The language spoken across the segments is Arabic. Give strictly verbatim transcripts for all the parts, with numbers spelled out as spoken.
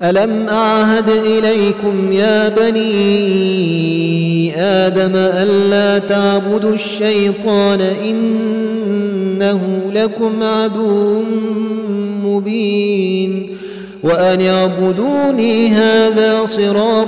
ألم أعهد إليكم يا بني آدم ألا تعبدوا الشيطان إنه لكم عدو مبين وأن اعبدوني هذا صراط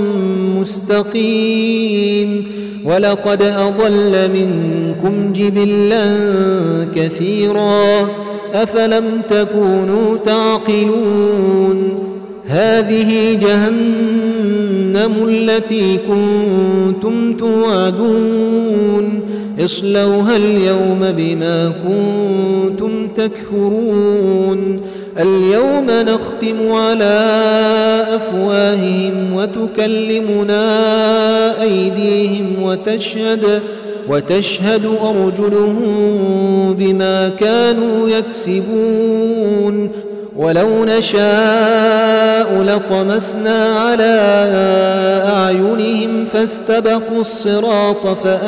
مستقيم ولقد أضل منكم جبلا كثيرا أفلم تكونوا تعقلون هذه جهنم التي كنتم توعدون اصلوها اليوم بما كنتم تكفرون اليوم نختم على أفواههم وتكلمنا أيديهم وتشهد وتشهد أرجلهم بما كانوا يكسبون ولو نشاء لطمسنا على أعينهم فاستبقوا الصراط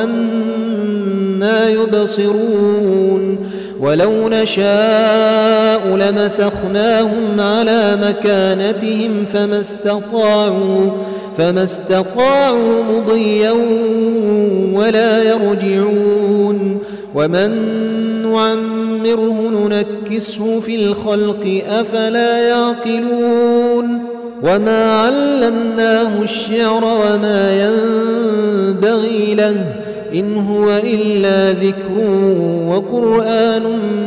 فأنى يبصرون ولو نشاء لمسخناهم على مكانتهم فما استطاعوا فما استطاعوا مضيا ولا يرجعون ومن نعمره ننكسه في الخلق أفلا يعقلون وما علمناه الشعر وما ينبغي له إن هو إلا ذكر وقرآن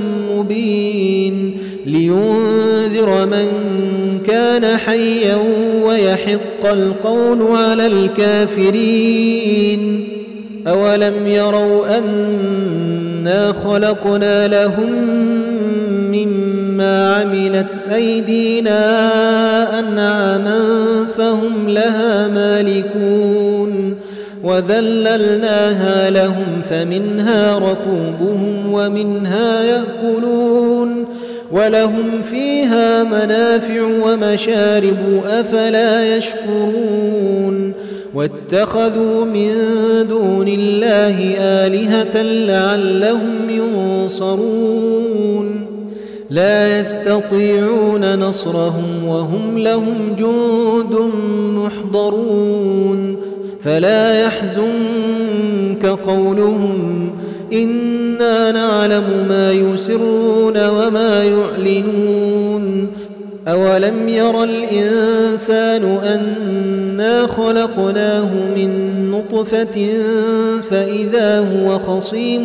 مبين لينذر من كان حيا ويحق القول على الكافرين أولم يروا أنا خلقنا لهم مما عملت أيدينا أنعاما فهم لها مالكون وذللناها لهم فمنها ركوبهم ومنها يأكلون ولهم فيها منافع ومشارب أفلا يشكرون واتخذوا من دون الله آلهة لعلهم ينصرون لا يستطيعون نصرهم وهم لهم جند محضرون فلا يحزنك قولهم إنا نعلم ما يسرون وما يعلنون أولم ير الإنسان أنا خلقناه من نطفة فإذا هو خصيم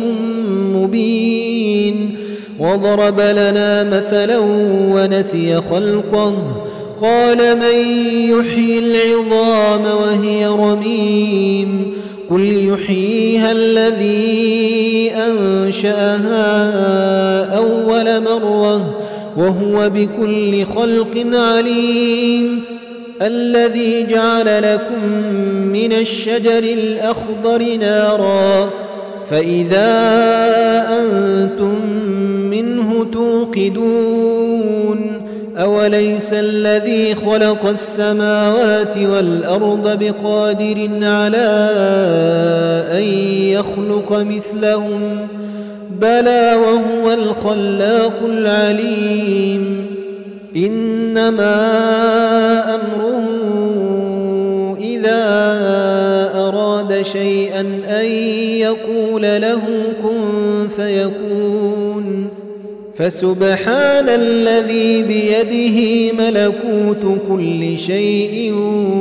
مبين وضرب لنا مثلا ونسي خلقه قال من يحيي العظام وهي رميم قل يحييها الذي أنشأها أول مرة وهو بكل خلق عليم الذي جعل لكم من الشجر الأخضر نارا فإذا أنتم منه توقدون أوليس الذي خلق السماوات والأرض بقادر على أن يخلق مثلهم بلى وهو الخلاق العليم إنما أمره إذا أراد شيئا أن يقول له كن فيكون فسبحان الذي بيده ملكوت كل شيء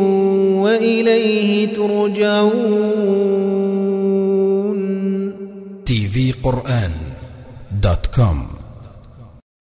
وإليه ترجعون. تي في قرآن دوت كوم